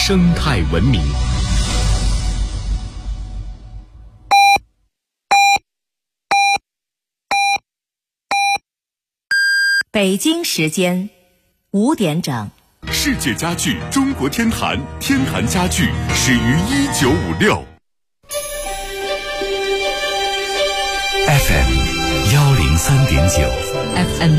生态文明。 北京时间5点整。 世界家具中国天坛，天坛家具始于1956。FM 103.9 FM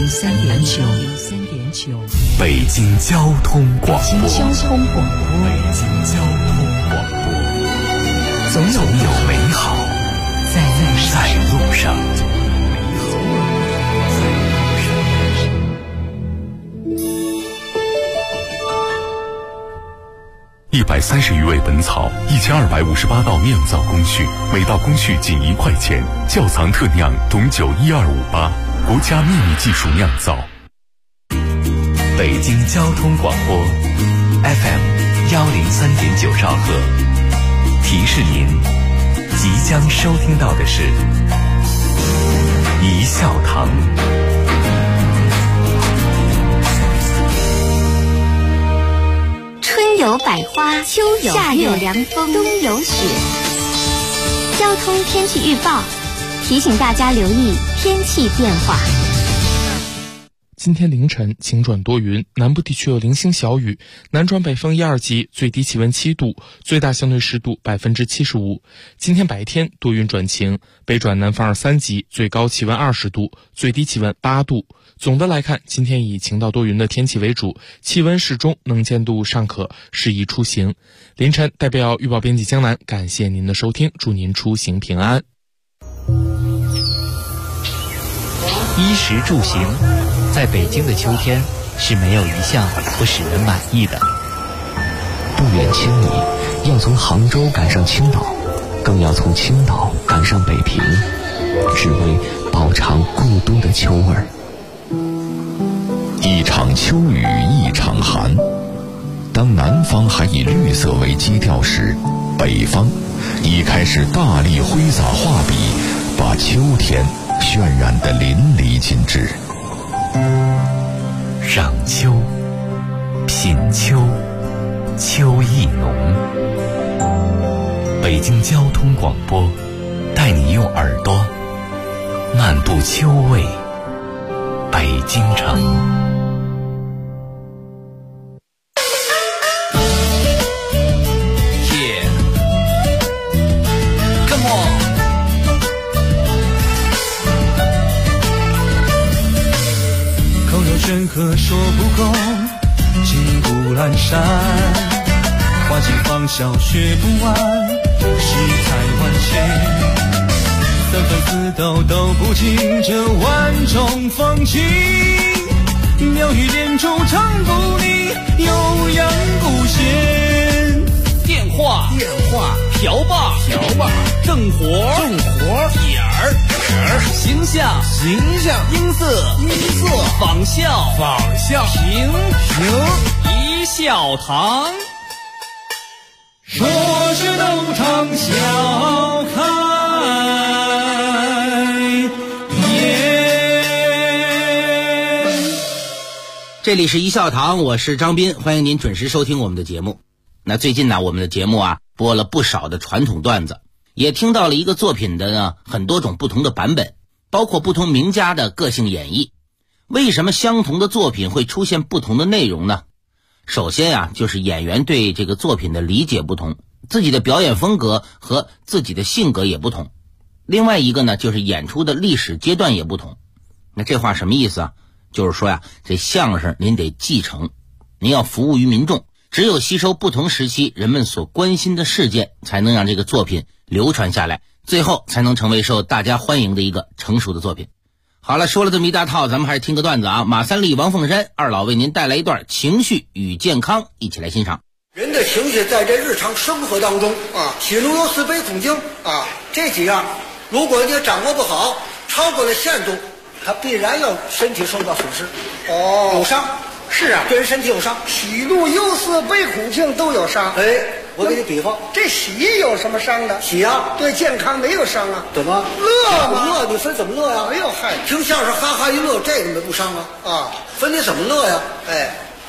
103.9， 北京交通广播。 北京交通广播。 北京交通广播。 总有美好在路上。130余味本草，1258道酿造工序，每道工序仅1块钱。窖藏特酿董酒12588，国家秘密技术酿造。北京交通广播 FM 103.9兆赫，提示您即将收听到的是一笑堂。 春有百花，秋有夏有凉风，冬有雪。交通天气预报提醒大家留意天气变化。 今天凌晨晴转多云，南部地区有零星小雨，南转北风1、2级，最低气温7度，最大相对湿度75%。今天白天多云转晴，北转南风2、3级，最高气温20度，最低气温8度。总的来看，今天以晴到多云的天气为主，气温适中，能见度尚可，适宜出行。凌晨代表预报编辑江南，感谢您的收听，祝您出行平安。 衣食住行，在北京的秋天是没有一项不使人满意的。 不远千里，要从杭州赶上青岛，更要从青岛赶上北平，只为饱尝故都的秋味儿。 一场秋雨一场寒，当南方还以绿色为基调时，北方已开始大力挥洒画笔，把秋天渲染得淋漓尽致。 赏秋，品秋，秋意浓。北京交通广播带你用耳朵漫步秋味北京城。 山河说不够，金谷阑珊，花季芳笑学不完，世态万千，三分四斗都不尽这万种风情，妙语连珠唱不腻，悠扬古弦。 电话瓢把正活点儿形象音色仿效平一笑堂， 说是斗场笑开颜。 这里是一笑堂，我是张斌，欢迎您准时收听我们的节目。那最近呢，我们的节目播了不少的传统段子，也听到了一个作品的呢很多种不同的版本，包括不同名家的个性演绎。为什么相同的作品会出现不同的内容呢？首先就是演员对这个作品的理解不同，自己的表演风格和自己的性格也不同。另外一个呢，就是演出的历史阶段也不同。那这话什么意思就是说这相声您得继承，您要服务于民众，只有吸收不同时期人们所关心的事件，才能让这个作品流传下来，最后才能成为受大家欢迎的一个成熟的作品。好了，说了这么一大套，咱们还是听个段子马三立、王凤山二老为您带来一段情绪与健康，一起来欣赏。 人的情绪在这日常生活当中喜怒忧思悲恐惊这几样，如果你掌握不好，超过了限度，它必然要身体受到损失有伤。是对人身体有伤，喜怒忧思悲恐惊都有伤。我给你比方，这喜有什么伤的？喜对健康没有伤怎么乐吗？乐你分怎么乐呀？哎呦嗨，听相声哈哈一乐，这个不伤分你怎么乐呀？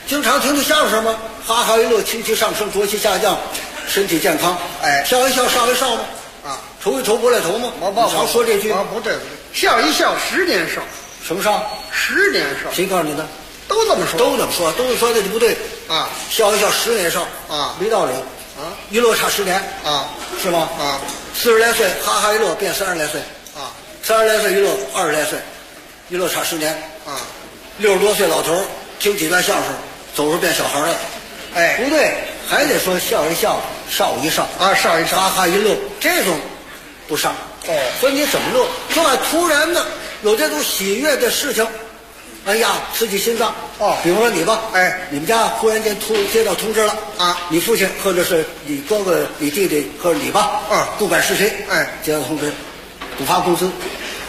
经常听听相声吗？哈哈一乐，情绪上升，浊气下降，身体健康。 哎， 笑一笑，少一少吗？ 啊， 愁一愁，不来愁吗？ 我常说这句。 不对，笑一笑，10年少。 什么少 ？10年少。 谁告诉你的？ 都这么说。 都这么说，都是说的就不对啊！ 笑一笑，10年少啊， 没道理啊！ 一乐差10年啊， 是吗？ 啊 ，40来岁哈哈一乐变30来岁啊 ，30来岁一乐20来岁，一乐差10年啊 ，60多岁老头听几段相声，走着变小孩了。 哎， 不对，还得说笑一笑，少一少啊，少一少， 哈哈一乐，这种不伤。 哦， 所以你怎么乐？就按突然的有这种喜悦的事情，哎呀，刺激心脏。 哦， 比如说你吧， 哎， 你们家忽然间接到通知了啊， 你父亲或者是你哥哥、你弟弟或者你吧，不管是谁， 哎， 接到通知，补发工资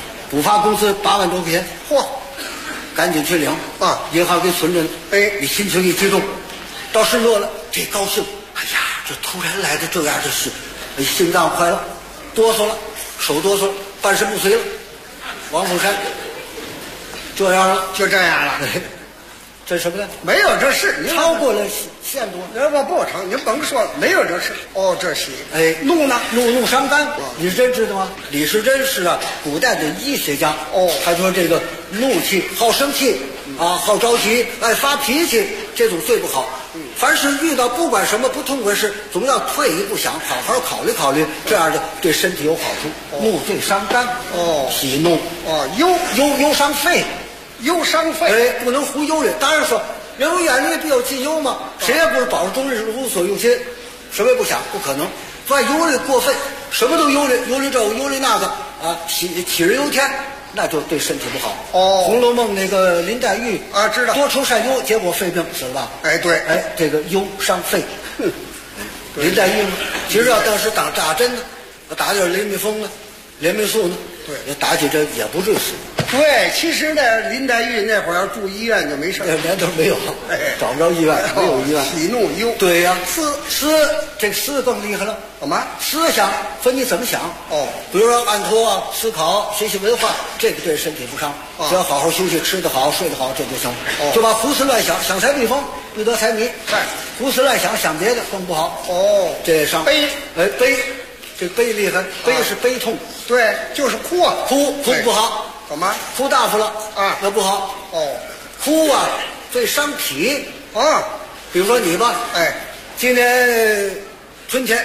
8万多块钱， 嚯， 赶紧去领啊， 银行给存着呢。 哎， 你心情一激动，倒是乐了，这高兴，哎呀，这突然来的这样的事，心脏快了，哆嗦了，手哆嗦了，半身不遂了。王凤山这样了， 就这样了。 这什么呢？ 没有这事， 超过了限度。 不成，您甭说了，没有这事。哦，这喜。 哎，怒呢？怒伤肝。李时珍知道吗？李时珍是古代的医学家。 哦， 他说这个怒气、好生气啊，好着急，爱发脾气，这种最不好。凡是遇到不管什么不痛快事，总要退一步想，好好考虑考虑，这样的对身体有好处。怒最伤肝。 哦， 喜怒。 哦， 忧伤肺。 忧伤肺， 哎，不能胡忧虑。当然说，人有眼力必有近忧嘛，谁也不是保持终日无所用心，什么也不想，不可能。所以忧虑过分，什么都忧虑，忧虑这个忧虑那个啊，杞人忧天，那就对身体不好。 哦， 《红楼梦》那个林黛玉啊，知道多愁善忧，结果肺病死了吧？ 哎，对， 哎，这个忧伤肺。林黛玉其实要当时打针呢，打点雷米风呢，连霉素呢， 对， 打起针也不至于死。 对，其实呢，林黛玉那会儿要住医院就没事， 连都没有，找不着医院，没有医院。 喜怒忧， 对呀，这思更厉害了。 干嘛？ 思想分你怎么想。 哦， 比如说按托啊，思考、学习文化，这个对身体不伤。只要好好休息，吃得好，睡得好，这就行。就把胡思乱想，想财避风，欲得财迷。胡思乱想，想别的更不好。 哦， 这也伤。 悲， 悲，这悲厉害，悲是悲痛。 对，就是哭啊， 哭不好。 干嘛？ 哭大发了啊， 那不好。 哦， 哭啊，最伤脾啊。 比如说你吧， 哎， 今年春天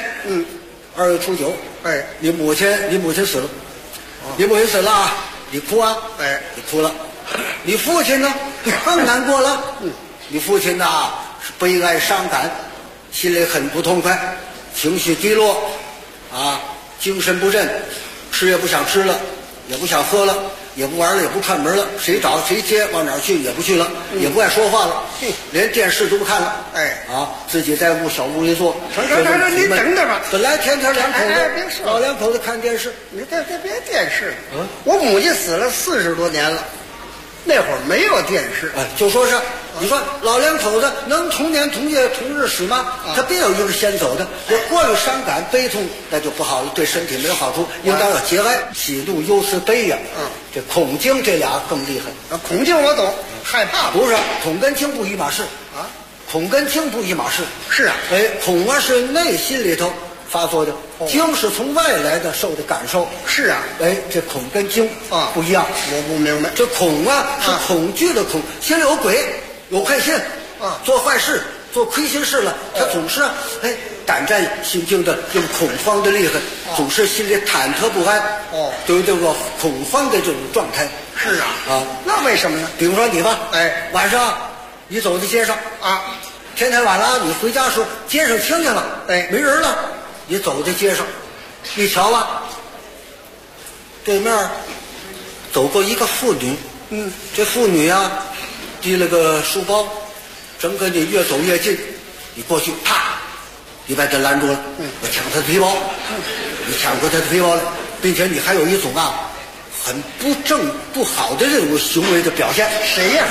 ，2月初9， 哎， 你母亲死了，你母亲死了啊，你哭啊， 哎， 你哭了。你父亲呢，更难过了。你父亲呐是悲哀伤感，心里很不痛快，情绪低落，啊，精神不振，吃也不想吃了。也不想喝了，也不玩了，也不串门了，谁找谁接，往哪儿去也不去了，也不爱说话了，连电视都不看了。 哎， 啊，自己在小屋里坐。 成，你等着吧。 本来天天两口子，老两口子看电视。 你别电视。我母亲死了40多年了，那会儿没有电视。 哎，就说是，你说老两口子能同年同月同日死吗？他必有一个先走的。这过于伤感悲痛，那就不好了，对身体没有好处。应当要节哀，喜怒忧思悲呀。这恐惊这俩更厉害。 恐惊我懂，害怕不是恐跟惊不一码事啊。 恐跟惊不一码事。 是啊， 哎，恐啊是内心里头发作的，惊是从外来的受的感受。 是啊， 哎，这恐跟惊啊不一样。 我不明白， 这恐啊是恐惧的恐，心里有鬼，有愧心啊， 做坏事，做亏心事了，他总是胆战心惊的，用恐慌的厉害，总是心里忐忑不安。都有这个恐慌的这种状态。 是啊，那为什么呢？ 比如说你吧， 哎， 晚上你走在街上啊， 天太晚了，你回家时候街上清静了， 哎， 没人了，你走在街上，一瞧啊，对面走过一个妇女，这妇女啊，提了个书包，正跟你越走越近，你过去，啪，你把他拦住了，我抢他的皮包，你抢过他的皮包了，并且你还有一种很不好的这种行为的表现。 谁呀？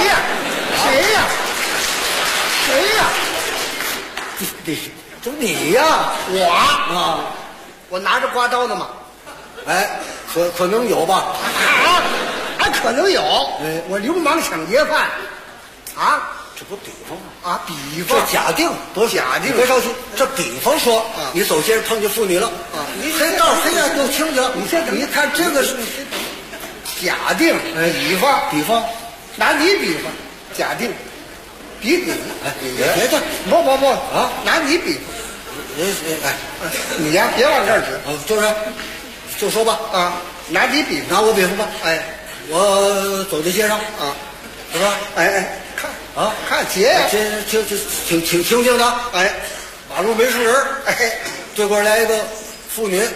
就你呀， 我拿着刮刀呢嘛。 哎，可能有吧？ 还可能有。 哎， 我流氓抢劫犯，啊， 这不比方吗？ 啊，比方这假定不是假定， 别着急。这比方说，你走街上碰见妇女了，黑道黑暗都听着。你看这个是假定，比方，拿你比方，假定，比， 别的不啊，拿你比方，你呀，别往这儿指， 就说吧啊，拿你比方， 拿我比方吧，我走在街上啊， 是吧？ 看啊， 看街呀， 挺清静的，马路没什么人，对过来一个妇女，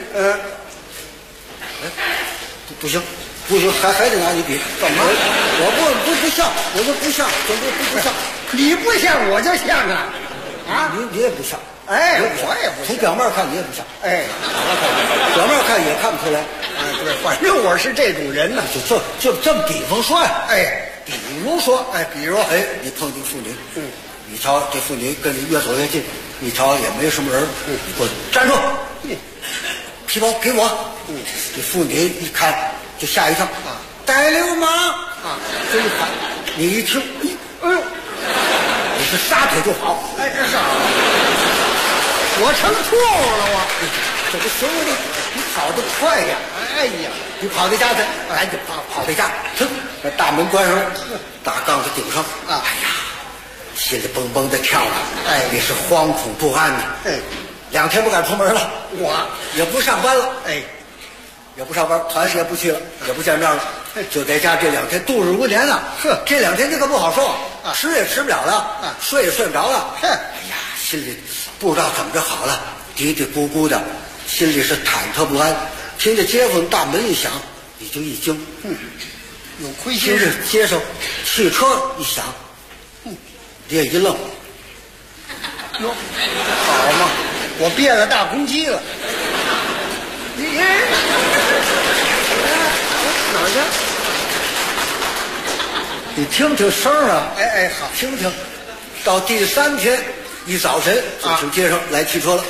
不行，还得拿你比， 怎么？ 我不像，我就不像，不像， 你不像我就像啊， 你也不像， 我也不像， 从表面看你也不像，表面看也看不出来， 对，反正我是这种人呢， 就这么比方说呀， 比如说， 你碰见妇女，你瞧这妇女跟你越走越近，你瞧也没什么人，你过去站住，皮包给我，这妇女一看就吓一跳啊，逮流氓啊，这一喊，你一听，哎呦，你是撒腿就跑， 这啥？我成错误了， 这不行了，你跑得快呀！你跑回家去，赶紧跑回家，把大门关上，大杠子顶上，心里蹦蹦的跳啊！你是惶恐不安呐！2天不敢出门了， 我也不上班了，也不上班，团也不去了，也不见面了，就在家这2天度日如年了。这2天这可不好受，吃也吃不了了，睡也睡不着了。心里不知道怎么着好了，嘀嘀咕咕的，心里是忐忑不安。听着街坊大门一响，你就一惊， 有亏心事。 街上汽车一响，你也一愣， 好嘛，我憋了大公鸡了。哪儿去？你听听声啊！ 好， 听听。到第3天一早晨，就从街上来汽车了。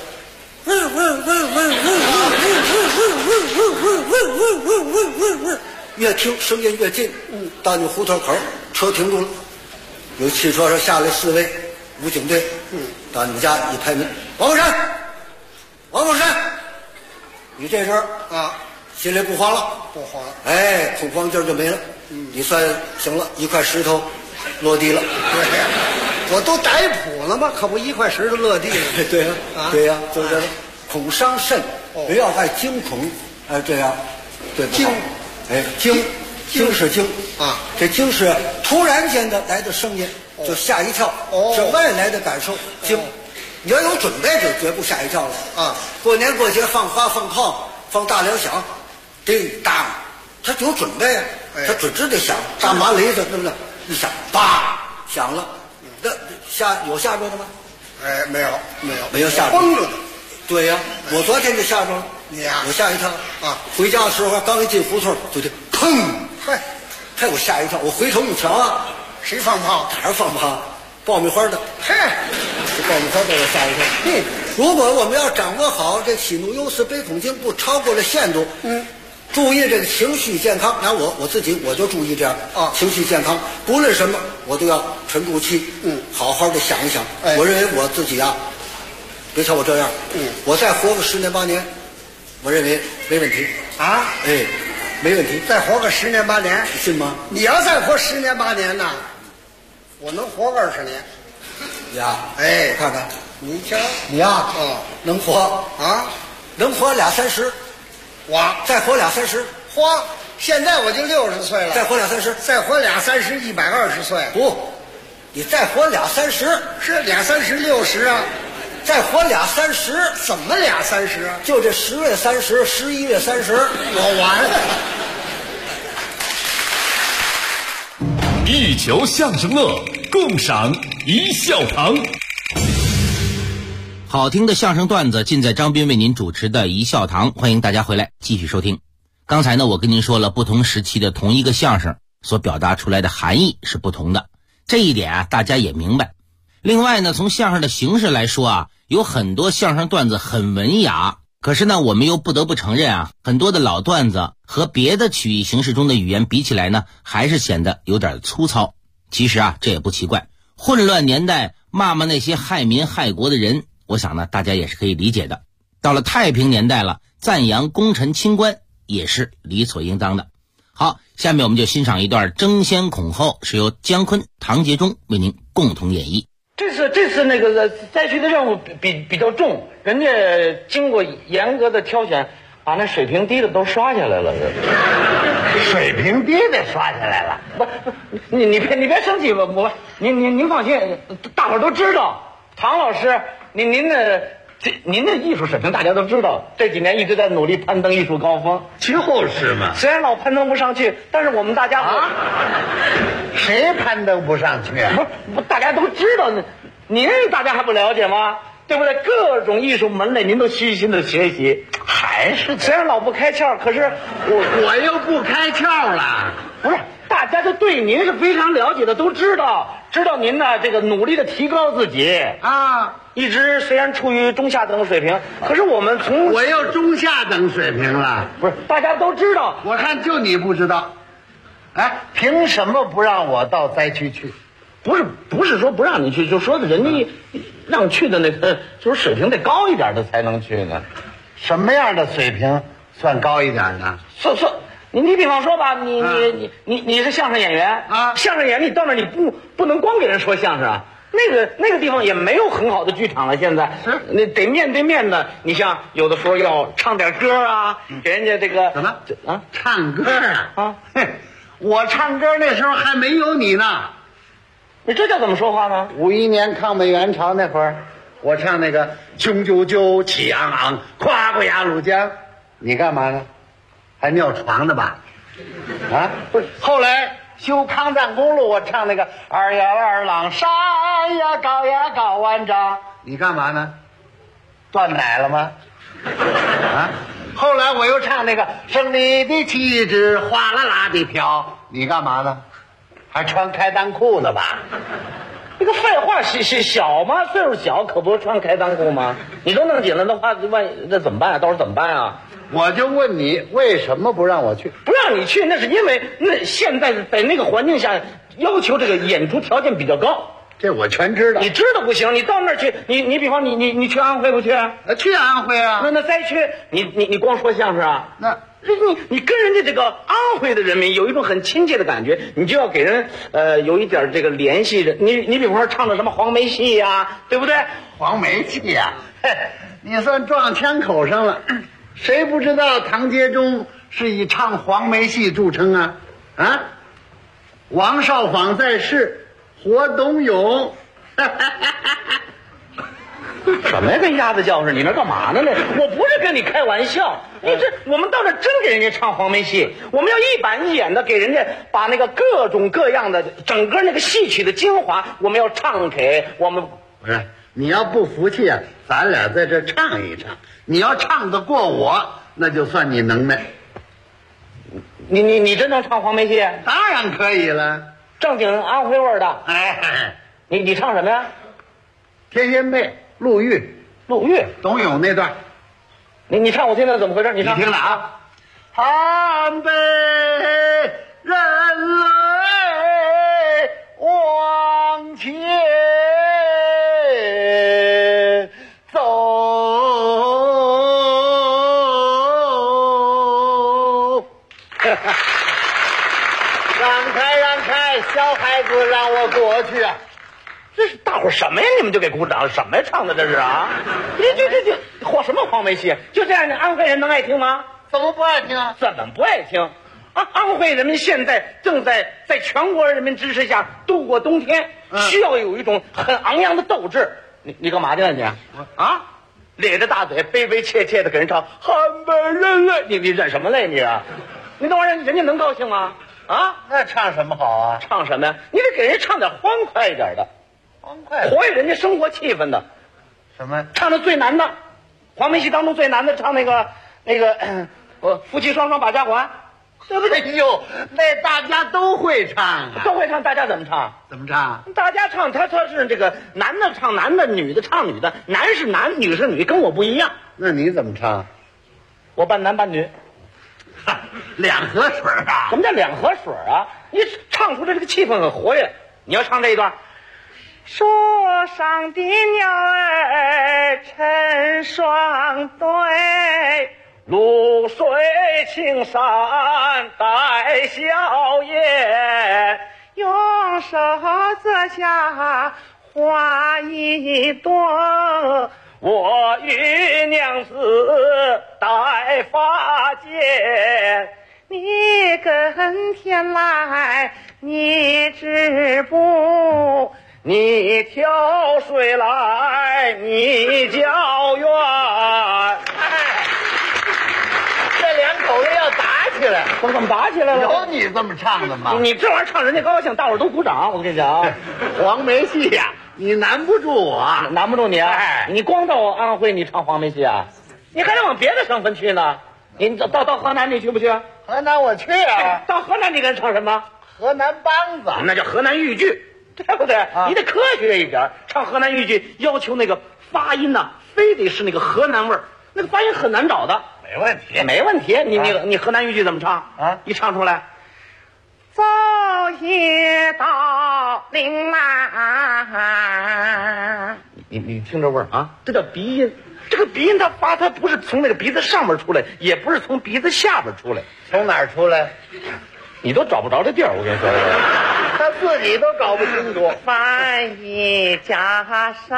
越听声音越近，到你胡同口，车停住了，有汽车上下来4位武警队，到你们家一拍门，王凤山，你这阵心里不慌了，恐慌劲儿就没了，你算行了，一块石头落地了， 我都逮捕了吗？可不，一块石头落地了。 对呀，就是这个恐伤肾，不要爱惊恐，这样，对不？惊是惊啊，这惊是突然间的来的声音，就吓一跳，是外来的感受，惊。你要有准备，就绝不吓一跳了过年过节放花放炮放大粮响，叮当，他有准备，他准知得响，大麻雷子对不对？一响，叭响了，那有吓着的吗？没有吓着， 崩着的。 对呀，我昨天就吓着了，我吓一跳回家的时候刚一进胡同就得砰，害我吓一跳，我回头一瞧谁放炮？ 哪儿放炮？爆米花的，这爆米花把我吓一跳。如果我们要掌握好这喜怒忧思悲恐惊，不超过了限度，注意这个情绪健康。然后我自己我就注意这样情绪健康，不论什么我都要沉住气，好好的想一想。我认为我自己别瞧我这样，我再活个10年8年，我认为没问题没问题。 再活个10年8年， 你信吗？ 你要再活10年8年呢，我能活个20年。 我看看你瞧， 你能活能活20-30， 我再活20-30， 现在我就60岁了， 再活20-30， 再活20-30 120岁。 不，你再活20-30， 是20-30 60啊。 再活20-30， 怎么20-30？ 就这10月30、11月30， 我完了。一球相声乐，共赏一笑堂。 好听的相声段子尽在张斌为您主持的一笑堂，欢迎大家回来继续收听。刚才呢，我跟您说了，不同时期的同一个相声所表达出来的含义是不同的，这一点大家也明白。另外呢，从相声的形式来说有很多相声段子很文雅，可是呢，我们又不得不承认很多的老段子和别的曲艺形式中的语言比起来呢，还是显得有点粗糙。其实这也不奇怪， 混乱年代骂那些害民害国的人，我想呢大家也是可以理解的。到了太平年代了，赞扬功臣清官也是理所应当的。好，下面我们就欣赏一段争先恐后，是由姜昆、唐杰忠为您共同演绎。 这次那个灾区的任务比较重，人家经过严格的挑选，把那水平低的都刷下来了。 水平低的刷下来了？ 不，你别生气吧，您放心，大伙儿都知道，唐老师，您的艺术水平大家都知道，这几年一直在努力攀登艺术高峰。 就是嘛， 虽然老攀登不上去，但是我们大家谁攀登不上去啊？ 不，大家都知道，您大家还不了解吗？对不对？各种艺术门类您都虚心的学习， 还是虽然老不开窍，可是我又不开窍了。 不是，大家都对您是非常了解的，都知道您呢这个努力的提高自己啊， 一直虽然处于中下等水平，可是我又中下等水平了。 不是，大家都知道， 我看就你不知道。哎，凭什么不让我到灾区去？ 不是说不让你去，就说的人家让去的那个就是水平得高一点的才能去呢。 什么样的水平算高一点呢？ 你比方说吧，你是相声演员啊， 相声演员你到那儿你不能光给人说相声啊，那个地方也没有很好的剧场了，现在你得面对面的，你像有的时候要唱点歌啊，给人家这个什么啊唱歌啊，我唱歌那时候还没有你呢。 你这叫怎么说话呢 ？51年抗美援朝那会儿，我唱那个雄赳赳气昂昂跨过鸭绿江，你干嘛呢？还尿床呢吧？啊，不是。后来修抗战公路，我唱那个二呀二郎山呀高万丈，你干嘛呢？断奶了吗？啊，后来我又唱那个胜利的旗帜哗啦啦的飘，你干嘛呢？还穿开裆裤呢吧？ 这个废话，小吗？岁数小可不穿开裆裤吗？你都弄紧了的话，万一那怎么办啊？到时候怎么办啊？ 我就问你，为什么不让我去？ 不让你去，那是因为那现在在那个环境下，要求这个演出条件比较高。 这我全知道。 你知道不行，你到那儿去，你比方你去安徽不去啊？ 去安徽啊。 那灾区，你光说相声啊？ 那你跟人家这个安徽的人民有一种很亲切的感觉，你就要给人有一点这个联系的。你比方说唱的什么黄梅戏呀，对不对？ 黄梅戏呀，你算撞枪口上了。谁不知道唐杰忠是以唱黄梅戏著称啊？啊，王少舫在世，活董永。 什么呀，跟鸭子叫似的？你那干嘛呢？我不是跟你开玩笑，我们到这真给人家唱黄梅戏，我们要一板一眼的给人家把那个各种各样的整个那个戏曲的精华，我们要唱给我们。 不是，你要不服气啊，咱俩在这唱一唱。你要唱得过我，那就算你能耐。 你真能唱黄梅戏？ 当然可以了， 正经安徽味的。 哎， 你唱什么呀？ 天仙配。陆玉，董永那段， 你唱我听听怎么回事？你听了啊！寒悲人类往前走，让开，小孩子让我过去啊！ 这是大伙什么呀？你们就给鼓掌？什么呀？唱的这是啊？这什么黄梅戏？就这样，安徽人能爱听吗？ 怎么不爱听啊？ 怎么不爱听？安徽人民现在正在全国人民支持下度过冬天，需要有一种很昂扬的斗志。你干嘛去了你？啊？咧着大嘴，悲悲切切的给人唱寒悲人泪，你忍什么泪你啊？你等会儿人家能高兴吗？啊？ 那唱什么好啊？ 唱什么呀？你得给人唱点欢快一点的。活跃人家生活气氛的， 什么？ 唱的最难的，黄梅戏当中最难的，唱那个，夫妻双双把家还，对不对？ 哎呦，那大家都会唱啊， 都会唱。大家怎么唱？ 怎么唱？ 大家唱，他是这个男的唱男的，女的唱女的，男是男，女是女，跟我不一样。 那你怎么唱？ 我半男半女， 两河水啊？ 什么叫两河水啊？你唱出来这个气氛很活跃。你要唱这一段。 树上的鸟儿成双对，露水青山带笑颜，用手折下花一朵，我与娘子戴发间。你跟天来，你织布，你挑水来，你叫冤。 这两口子要打起来， 怎么打起来了？ 有你这么唱的吗？ 你这玩意儿唱人家高兴，大伙儿都鼓掌。我跟你讲， 黄梅戏呀，你难不住我， 难不住你啊！ 哎， 你光到安徽你唱黄梅戏啊？你还得往别的省份去呢。你到河南你去不去？ 河南我去啊。 到河南你跟人唱什么？ 河南梆子， 那叫河南豫剧，对不对？你得科学一点，唱河南豫剧要求那个发音呢，非得是那个河南味儿，那个发音很难找的。 没问题， 没问题。你河南豫剧怎么唱啊？一唱出来，走一道岭南，你听这味儿啊，这叫鼻音。这个鼻音它不是从那个鼻子上面出来，也不是从鼻子下边出来， 从哪儿出来？ 你都找不着这地儿，我跟你说， 他自己都搞不清楚。 翻一家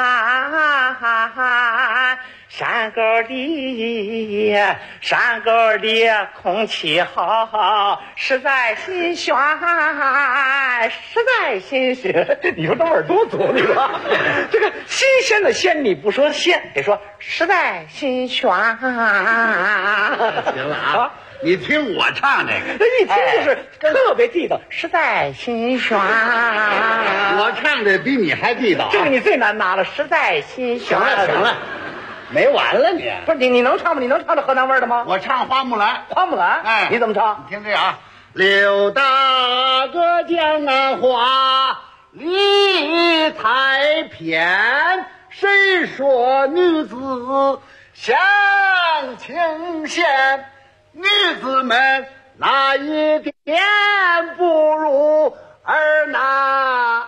山沟里，山沟里空气好，实在心悬，实在心悬。你说这味儿多足，你说这个新鲜的鲜，你不说鲜，得说实在心悬。行了啊。你听我唱这个， 一听就是特别地道，实在心悬。 我唱的比你还地道， 这个你最难拿了，实在心悬。 行了，没完了你。 不是你能唱吗？你能唱这河南味的吗？ 我唱花木兰。 花木兰， 哎， 你怎么唱？ 你听这啊，刘大哥江南花，梨太偏，谁说女子相情嫌？女子们哪一点不如儿男？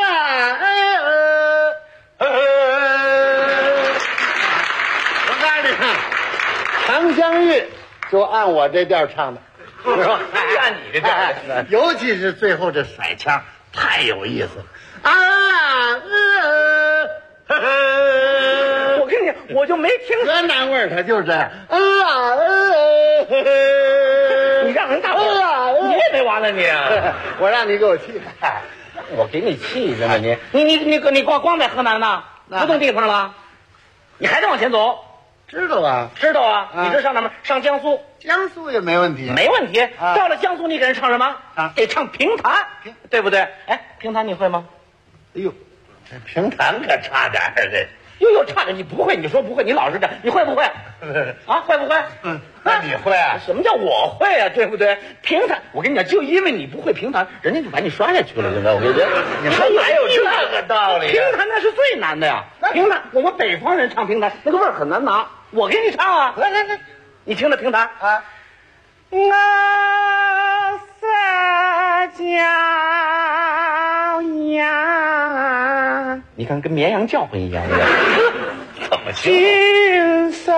我告诉你，长江韵就按我这调唱的，是吧？ 按你这调， 尤其是最后这甩腔，太有意思了我跟你，我就没听河南味儿，它就是这样。 你让人大伙你也没完了你， 我让你给我气， 我给你气着呢你光在河南呢，不动地方了，你还得往前走。 知道啊， 知道啊，你这上哪儿？上江苏， 江苏也没问题， 没问题。到了江苏，你给人唱什么？得唱评弹，对不对？哎，评弹你会吗？ 哎呦，这评弹可差点儿这。 又差点，你不会，你说不会，你老实点，你会不会？啊，会不会？ 那你会啊？ 什么叫我会啊？对不对？评弹，我跟你讲，就因为你不会评弹，人家就把你刷下去了，现在我跟你讲， 你说哪有这个道理？ 评弹那是最难的呀，评弹，我们北方人唱评弹，那个味儿很难拿。我给你唱啊，来，你听着评弹啊。我撒娇呀，你看跟绵羊叫唤一样， 怎么听？ 金色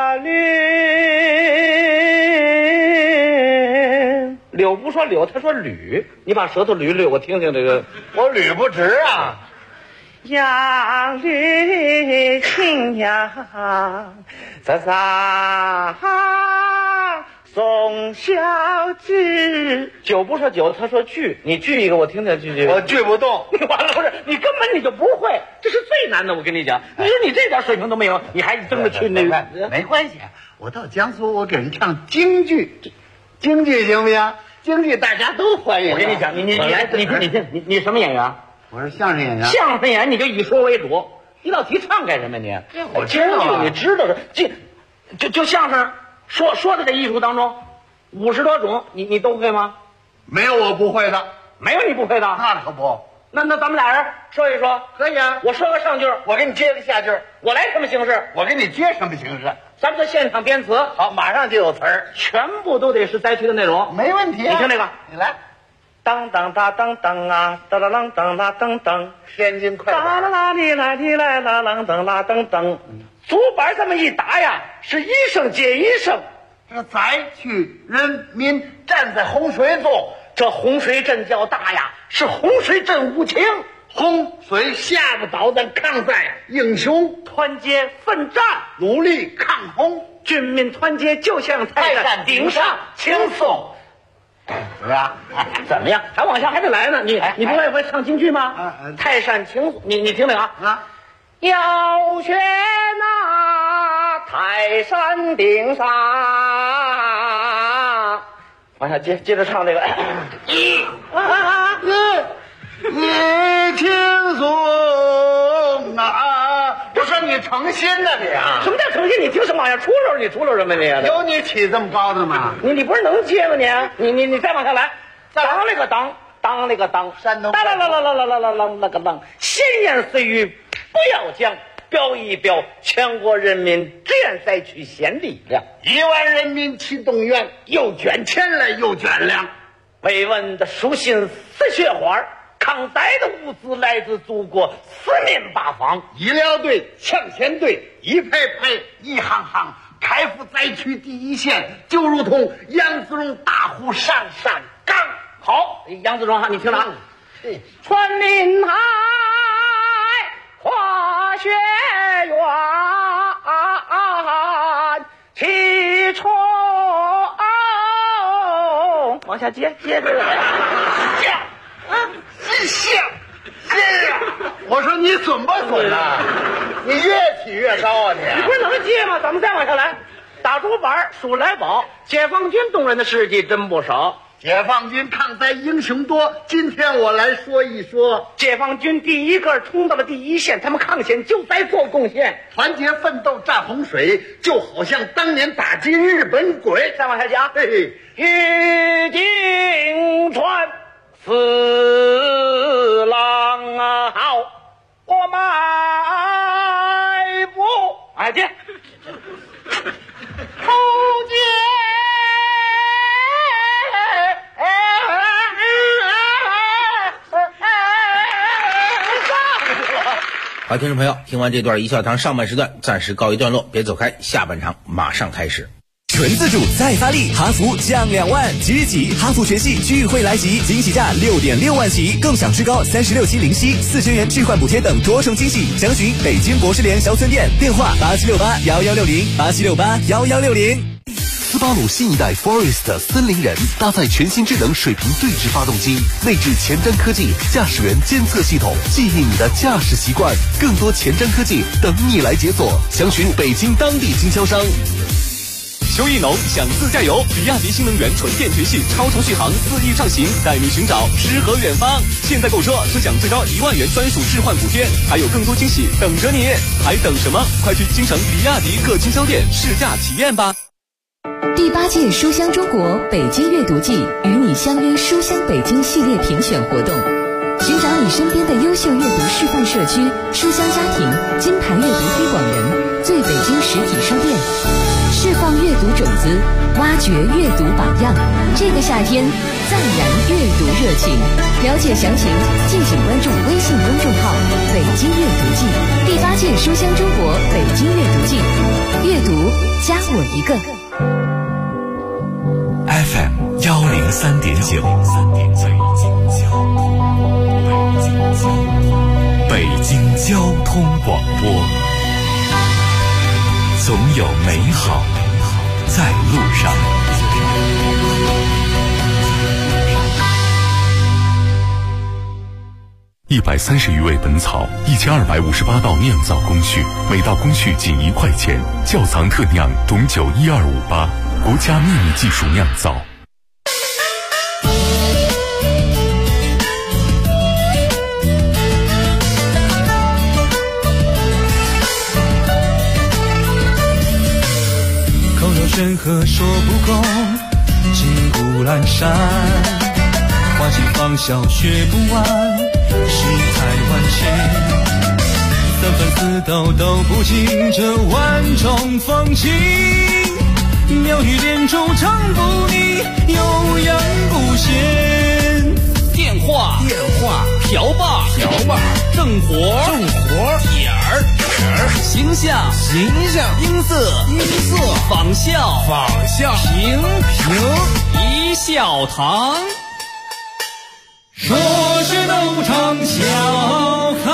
绿，柳不说柳，他说捋，你把舌头捋捋，我听听这个， 我捋不直啊。 杨绿青阳，宋小句，酒不说酒，他说句，你句一个我听听句。 我句不动， 你完了不是？你根本你就不会，这是最难的。我跟你讲，你说你这点水平都没有，你还争着去那个？ 没关系，我到江苏我给人唱京剧，京剧行不行？京剧大家都欢迎。 我跟你讲，你什么演员？ 我是相声演员。 相声演员你就以说为主，你老提唱干什么你？ 我知道啊， 你知道的，就相声说的这艺术当中，50多种，你都会吗？ 没有我不会的， 没有你不会的， 那可不。 那咱们俩人说一说， 可以啊。 我说个上句， 我给你接个下句， 我来什么形式， 我给你接什么形式。 咱们就现场编词， 好，马上就有词儿， 全部都得是灾区的内容， 没问题啊。 你听这个， 你来。 当当当当当啊，当当当当当当当， 天津快板。 啦啦啦哩啦哩啦啦啷当啦当当，竹板这么一打呀，是一声接一声。 这灾区人民站在洪水中， 这洪水真叫大呀，是洪水真无情。 洪水吓不倒的抗灾英雄， 团结奋战， 努力抗洪， 军民团结就像泰山顶上轻松。 怎么样？ 怎么样？还往下还得来呢。你不会唱京剧吗？泰山轻松，你听听啊。要选那泰山顶上，往下接着唱这个。 你轻松啊！我说你诚心的你啊？ 什么叫诚心？你听什么玩意儿？出溜你出溜什么你？ 有你起这么高的吗？ 你不是能接吗你再往下来，当那个当，当那个当， 山东， 当那个当，闲言碎语不要讲，表一表全国人民志愿灾区献力量 ，1万人民起动员，又捐钱来又捐粮， 慰问的舒心似雪花，抗灾的物资来自祖国四面八方， 医疗队、抢险队一排排一行行开赴灾区第一线，就如同杨子荣大呼上山岗。 好，杨子荣哈，你听着啊，穿林海，跨雪原，起冲，往下接这个。 我说你准不准啊？你越起越高啊你不是能接吗？咱们再往下来，打竹板数来宝，解放军动人的事迹真不少， 解放军抗灾英雄多。今天我来说一说解放军第一个冲到了第一线，他们抗险救灾做贡献， 团结奋斗战洪水，就好像当年打击日本鬼。 再往下讲，玉京传四郎啊好，我迈步接后街好，听众朋友，听完这段一笑堂上半时段暂时告一段落，别走开，下半场马上开始。 纯自主再发力，哈弗降2万，即日起哈弗全系聚会来袭，惊喜价6.6万起，更享最高36期零息，4000元置换补贴等多重惊喜。详询北京博士联销村店，电话87681160，87681160。 斯巴鲁新一代 Forest 森林人搭载全新智能水平对置发动机，内置前瞻科技驾驶员监测系统，记忆你的驾驶习惯。更多前瞻科技等你来解锁，详询北京当地经销商。 秋意浓，想自驾游，比亚迪新能源纯电全系超长续航4翼上行，带你寻找诗和远方。现在购车尊享最高1万元专属置换补贴，还有更多惊喜等着你，还等什么？快去京城比亚迪各经销店试驾体验吧。 第8届书香中国北京阅读季与你相约书香北京系列评选活动，寻找你身边的优秀阅读示范社区、书香家庭、金牌阅读推广人、最北京实体书店，释放阅读种子，挖掘阅读榜样。这个夏天再燃阅读热情。了解详情，敬请关注微信公众号“北京阅读季”。第8届书香中国北京阅读季，阅读加我一个。 FM 103.9，北京交通广播，总有美好在路上。 130余味本草，1258道酿造工序，每道工序仅1块钱。窖藏特酿董酒12588，国家秘密技术酿造。 口若悬河说不够，金谷阑珊，花尽芳香学不完，世态万千，三番四道道不尽这万种风情，妙语连珠唱不腻，悠扬不闲。 电话瓢把正活点儿形象音色仿效平一笑堂。 说是斗场笑开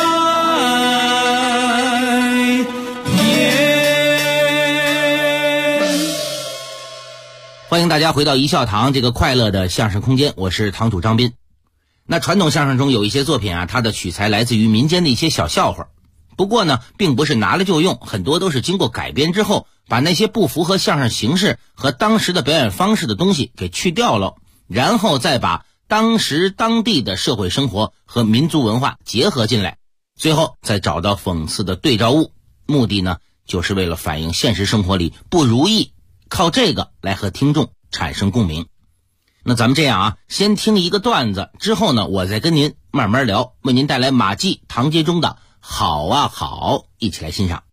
颜。 欢迎大家回到一笑堂这个快乐的相声空间，我是堂主张斌。那传统相声中有一些作品啊，它的取材来自于民间的一些小笑话，不过呢并不是拿了就用，很多都是经过改编之后，把那些不符合相声形式和当时的表演方式的东西给去掉了，然后再把当时当地的社会生活和民族文化结合进来，最后再找到讽刺的对照物，目的呢就是为了反映现实生活里不如意，靠这个来和听众产生共鸣。那咱们这样啊，先听一个段子，之后呢我再跟您慢慢聊，为您带来马季、唐杰忠的好啊好，一起来欣赏。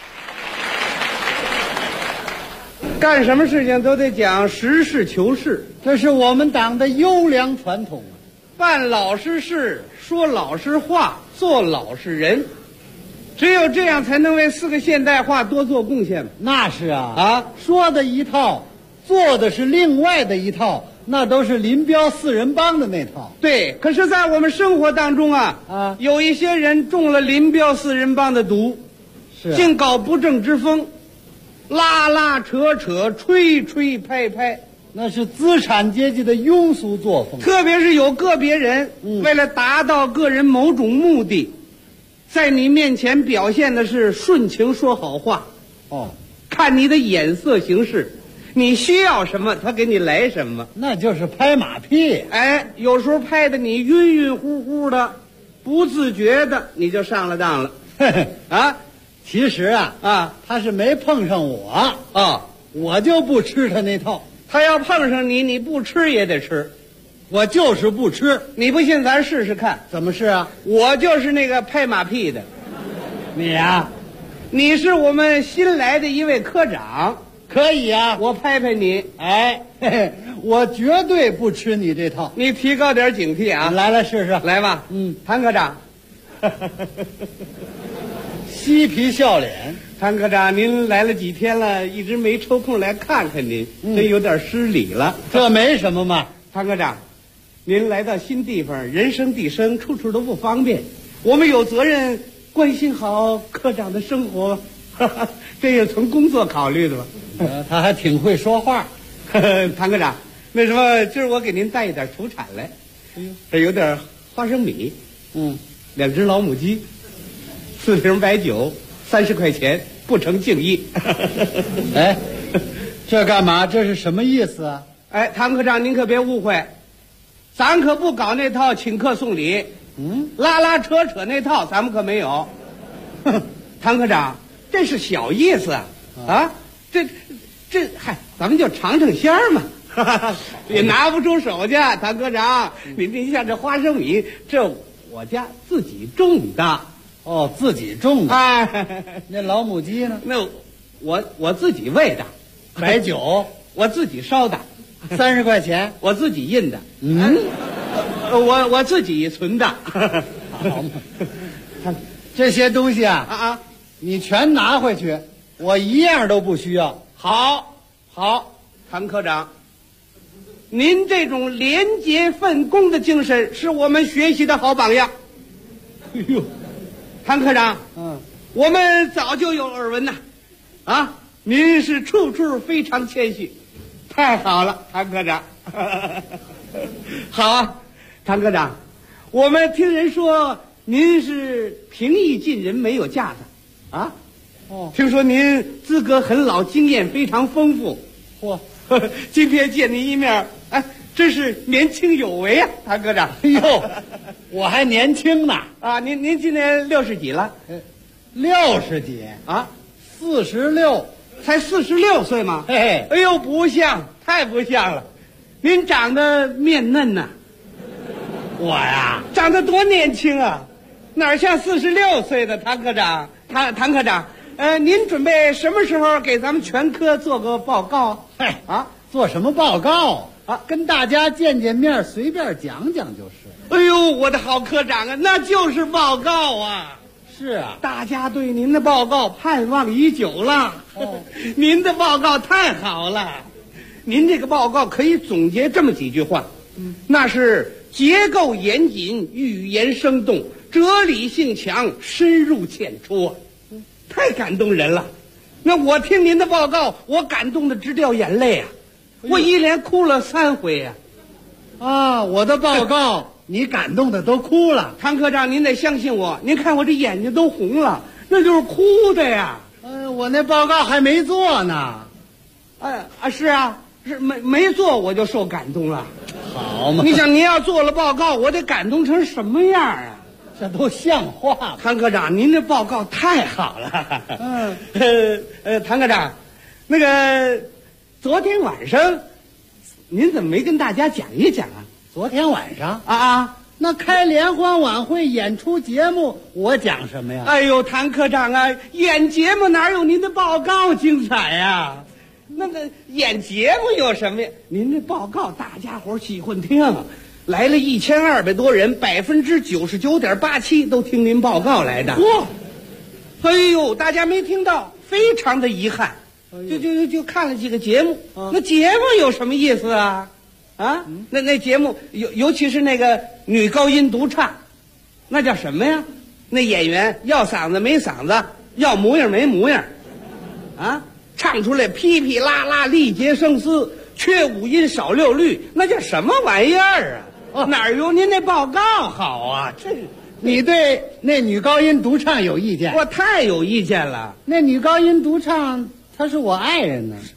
干什么事情都得讲实事求是，这是我们党的优良传统啊！办老实事，说老实话，做老实人，只有这样才能为4个现代化多做贡献。那是啊，说的一套，做的是另外的一套，那都是林彪4人帮的那套。对，可是在我们生活当中啊，有一些人中了林彪4人帮的毒，竟搞不正之风。拉拉扯扯，吹吹拍拍，那是资产阶级的庸俗作风。特别是有个别人，为了达到个人某种目的，在你面前表现的是顺情说好话。看你的眼色行事，你需要什么，他给你来什么，那就是拍马屁。有时候拍的你晕晕乎乎的，不自觉的你就上了当了。其实他是没碰上我我就不吃他那套。他要碰上你，你不吃也得吃。我就是不吃。你不信咱试试看。怎么试啊？我就是那个拍马屁的。你呀，你是我们新来的一位科长，可以啊，我拍拍你。我绝对不吃你这套。你提高点警惕啊！来试试，来吧。谭科长。嬉皮笑脸，谭科长，您来了几天了，一直没抽空来看看您，真有点失礼了。这没什么嘛，谭科长，您来到新地方，人生地生，处处都不方便，我们有责任关心好科长的生活，这也从工作考虑的吧。他还挺会说话。谭科长，那什么，今儿我给您带一点土产来，这有点花生米，2只老母鸡，4瓶白酒，30块钱，不成敬意。这干嘛？这是什么意思啊？谭科长，您可别误会，咱可不搞那套请客送礼，拉拉扯扯那套咱们可没有。谭科长，这是小意思这咱们就尝尝鲜嘛。也拿不出手去。谭科长，您像这花生米，这我家自己种的。自己种的。那老母鸡呢？那我自己喂的。白酒我自己烧的，30块钱我自己印的。我自己存的。好嘛，这些东西你全拿回去，我一样都不需要。好，谭科长，您这种廉洁奉公的精神是我们学习的好榜样。谭科长，我们早就有耳闻呐，您是处处非常谦虚，太好了，谭科长。好啊，谭科长，我们听人说您是平易近人，没有架子听说您资格很老，经验非常丰富。今天见您一面，真是年轻有为啊，谭科长。我还年轻呢。您今年60几了？60几46，才46岁吗？不像，太不像了。您长得面嫩呐。我呀，长得多年轻啊，哪像46岁的谭科长？谭科长，您准备什么时候给咱们全科做个报告？做什么报告？ 啊，跟大家见见面，随便讲讲就是。 哎呦，我的好科长啊，那就是报告啊！ 是啊， 大家对您的报告盼望已久了。 哦， 您的报告太好了，您这个报告可以总结这么几句话，那是结构严谨，语言生动，哲理性强，深入浅出啊，太感动人了。那我听您的报告，我感动的直掉眼泪啊，我一连哭了3回呀。 啊，我的报告你感动的都哭了。 唐科长，您得相信我，您看我这眼睛都红了，那就是哭的呀。 我那报告还没做呢。 是啊，是没做我就受感动了。 好嘛， 你想您要做了报告，我得感动成什么样啊？ 这都像话了。 唐科长，您这报告太好了。唐科长，那个昨天晚上您怎么没跟大家讲一讲啊？ 昨天晚上那开联欢晚会演出节目，我讲什么呀？ 哎呦，谭科长啊，演节目哪有您的报告精彩呀？那个演节目有什么呀？您这报告大家伙喜欢听，来了1200多人，99.87%都听您报告来的。 嚯！ 哎呦，大家没听到，非常的遗憾。就看了几个节目，那节目有什么意思啊？那节目尤其是那个女高音独唱，那叫什么呀？那演员要嗓子没嗓子，要模样没模样，唱出来噼噼啦啦，力竭声嘶，缺5音少6律，那叫什么玩意儿啊？哪有您那报告好啊？这你对那女高音独唱有意见？ 我太有意见了。 那女高音独唱，她是我爱人呢。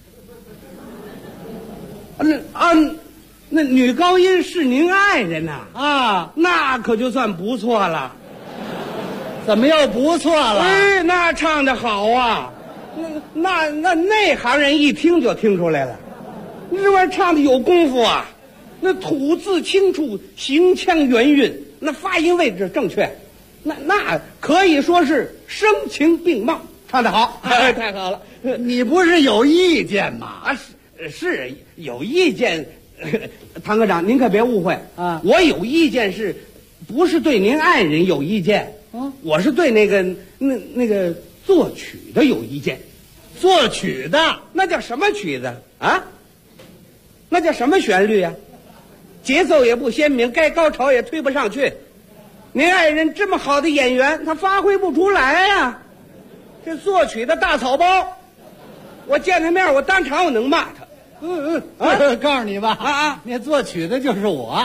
那女高音是您爱人呐？那可就算不错了。 怎么又不错了？ 哎，那唱得好啊！那内行人一听就听出来了，你这玩意儿唱的有功夫啊！那吐字清楚，行腔圆韵，那发音位置正确，那可以说是声情并茂，唱得好。太好了！ 你不是有意见吗？ 是有意见。唐科长，您可别误会啊！我有意见不是对您爱人有意见？我是对那个作曲的有意见。 作曲的那叫什么曲子啊？那叫什么旋律啊？节奏也不鲜明，该高潮也推不上去。您爱人这么好的演员，他发挥不出来呀。这作曲的大草包，我见他面，我当场我能骂他。 告诉你吧，那作曲的就是我。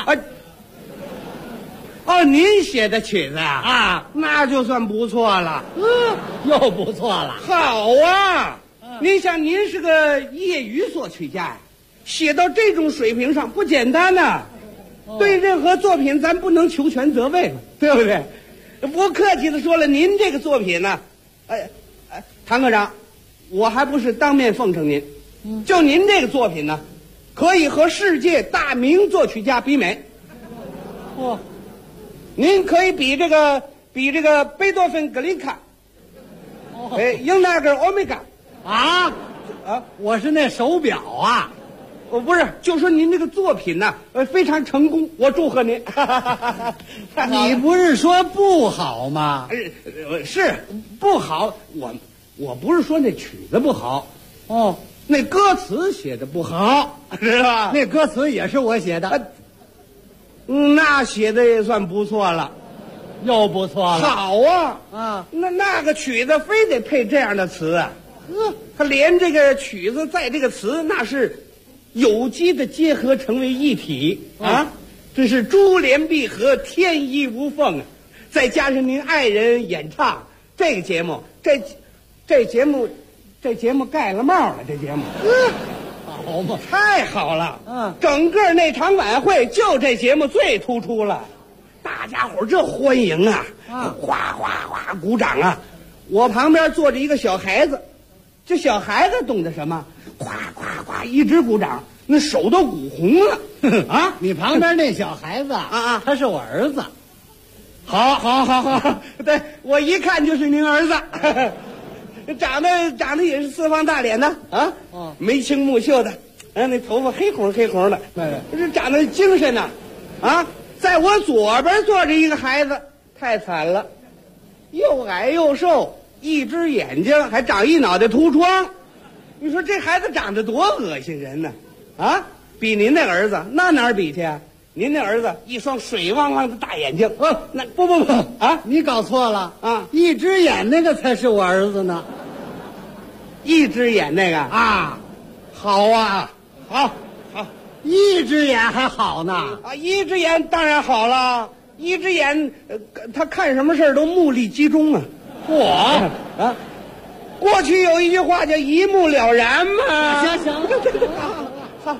您写的曲子啊？那就算不错了。 又不错了。 好啊！您想，您是个业余作曲家呀，写到这种水平上不简单呐。对任何作品，咱不能求全责备嘛，对不对？不客气的说了，您这个作品呢，谭科长，我还不是当面奉承您。就您这个作品呢，可以和世界大名作曲家比美。您可以比这个贝多芬、格林卡，英纳格、欧米伽。 我是那手表啊。 不是，就说您这个作品呢，非常成功，我祝贺您。 你不是说不好吗？ 是不好，我不是说那曲子不好，那歌词写的不好，是吧？ 那歌词也是我写的， 那写的也算不错了， 又不错了。 好啊，那个曲子非得配这样的词啊，他连这个曲子在这个词，那是有机的结合成为一体啊，这是珠联璧合，天衣无缝啊！再加上您爱人演唱这个节目，这节目盖了帽了，这节目， 好嘛， 太好了！整个那场晚会就这节目最突出了，大家伙这欢迎啊，哗哗哗鼓掌啊！我旁边坐着一个小孩子，这小孩子懂得什么？夸夸夸一直鼓掌，那手都鼓红了。 你旁边那小孩子他是我儿子。 好，对，我一看就是您儿子。长得也是四方大脸的眉清目秀的， 那头发黑红黑红的，这长得精神呐，啊，在我左边坐着一个孩子，太惨了，又矮又瘦，一只眼睛还长一脑袋秃疮，你说这孩子长得多恶心人呢？啊，比您那儿子那哪儿比去啊？您那儿子一双水汪汪的大眼睛，那不啊， 你搞错了啊！一只眼那个才是我儿子呢， 一只眼那个啊， 好啊，好， 一只眼还好呢啊，一只眼当然好了，一只眼他看什么事都目力集中啊，啊，过去有一句话叫一目了然嘛， 行， 好。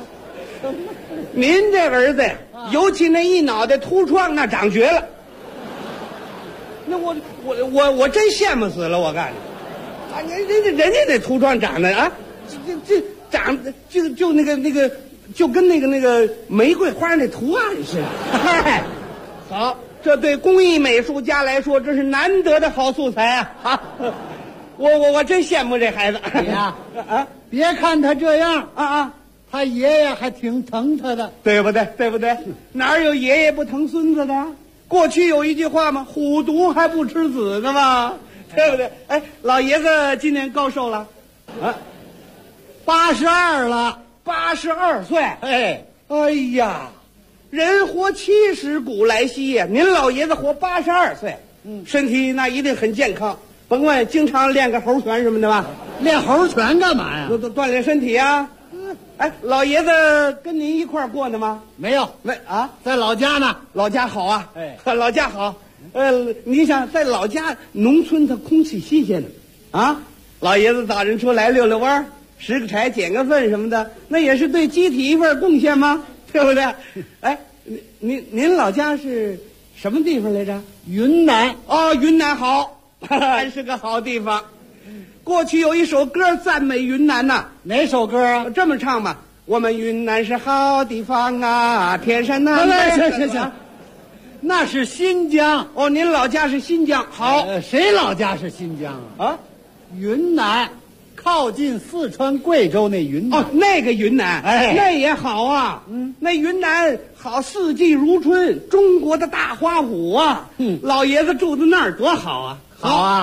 您这儿子呀，尤其那一脑袋秃疮，那长绝了。那我真羡慕死了，我告诉你，啊，人家那秃疮长得啊，这长得就那个就跟那个玫瑰花那图案似的。嗨，好，这对工艺美术家来说，这是难得的好素材啊！啊，我真羡慕这孩子。 你呀，别看他这样啊。他爷爷还挺疼他的， 对不对？哪有爷爷不疼孙子的？过去有一句话嘛，虎毒还不吃子呢嘛，对不对？哎，老爷子今年高寿了？啊 ，82了 ，82岁。哎呀，人活70古来稀呀，您老爷子活82岁，身体那一定很健康。甭问，经常练个猴拳什么的吧？ 练猴拳干嘛呀？ 都锻炼身体啊。哎，老爷子跟您一块儿过呢吗？ 没有，在老家呢。 老家好啊，老家好。你想在老家农村，它空气新鲜的啊。老爷子早晨出来溜溜弯，拾个柴，捡个粪什么的，那也是对集体一份贡献吗？对不对？哎，您老家是什么地方来着？ 云南。 哦，云南好，还是个好地方。过去有一首歌赞美云南呐， 哪首歌啊？ 这么唱吧，我们云南是好地方啊，天山南北。 行，那是新疆。 哦，您老家是新疆。好， 谁老家是新疆啊？云南，靠近四川、贵州那云南。 哦，那个云南，那也好啊。那云南好，四季如春，中国的大花圃啊。老爷子住在那儿多好啊。 好啊，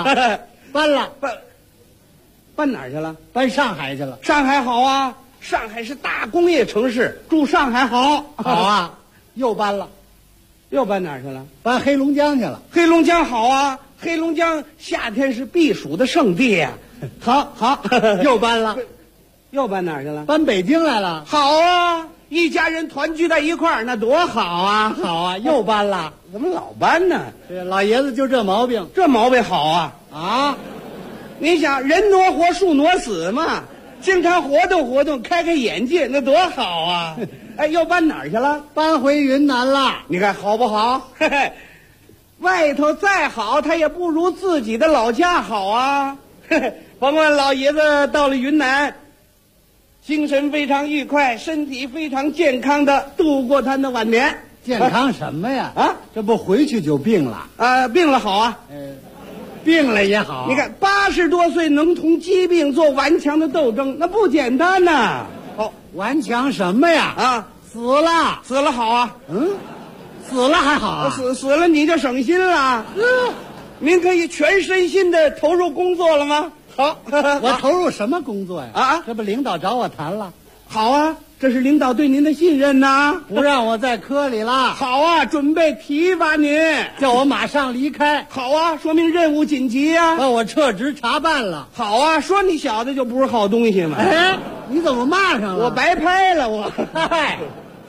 搬哪儿去了？ 搬上海去了。 上海好啊，上海是大工业城市，住上海好。 好啊，又搬了。 又搬哪儿去了？ 搬黑龙江去了。 黑龙江好啊，黑龙江夏天是避暑的圣地呀。好， 又搬了。 又搬哪儿去了？ 搬北京来了。 好啊，一家人团聚在一块儿，那多好啊！ 好啊，又搬了。 怎么老搬呢？ 这老爷子就这毛病。 这毛病好啊啊！你想人挪活，树挪死嘛，经常活动，开眼界，那多好啊！哎，又搬哪儿去了？ 搬回云南了。 你看好不好？嘿嘿，外头再好，它也不如自己的老家好啊！嘿嘿，甭问老爷子到了云南，精神非常愉快，身体非常健康的度过他的晚年。 健康什么呀？啊，这不回去就病了？ 病了好啊。 病了也好， 你看80多岁能同疾病做顽强的斗争，那不简单呐。 哦，顽强什么呀？ 啊， 死了好啊。 死了还好啊？ 死了你就省心了。您可以全身心的投入工作了吗？好， 我投入什么工作呀？ 啊， 这不领导找我谈了。 好啊，这是领导对您的信任呐， 不让我在科里了。 好啊，准备提拔您， 叫我马上离开。 好啊，说明任务紧急啊， 把我撤职查办了。 好啊，说你小子就不是好东西嘛。 哎，你怎么骂上了？ 我白拍了我。 嗨。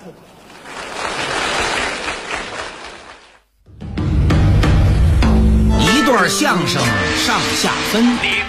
一段相声上下分，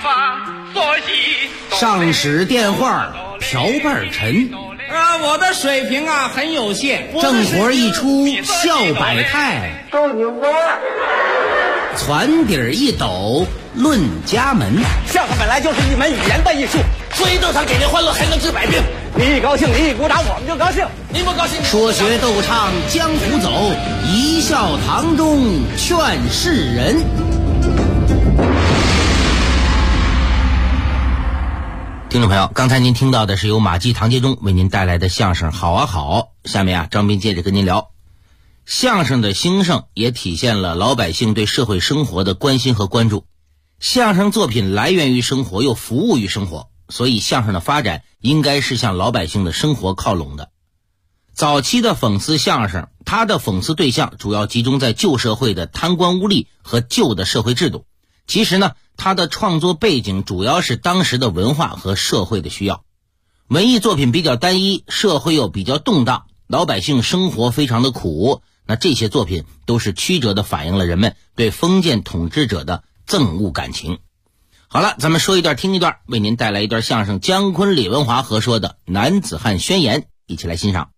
上使电话调半沉， 我的水平啊很有限， 正活一出笑百态， 够你玩。 船底儿一抖论家门， 相声本来就是一门语言的艺术，说一逗唱给人欢乐还能治百病。你一高兴，你一鼓掌，我们就高兴；你不高兴， 说学逗唱江湖走，一笑堂中劝世人。听听众朋友，刚才您听到的是由马季、唐杰忠为您带来的相声《好啊好》。下面张斌接着跟您聊，相声的兴盛也体现了老百姓对社会生活的关心和关注。相声作品来源于生活，又服务于生活，所以相声的发展应该是向老百姓的生活靠拢的。早期的讽刺相声，它的讽刺对象主要集中在旧社会的贪官污吏和旧的社会制度。其实呢，他的创作背景主要是当时的文化和社会的需要。文艺作品比较单一，社会又比较动荡，老百姓生活非常的苦，那这些作品都是曲折地反映了人们对封建统治者的憎恶感情。好了，咱们说一段听一段，为您带来一段相声姜昆、李文华合说的《男子汉宣言》，一起来欣赏。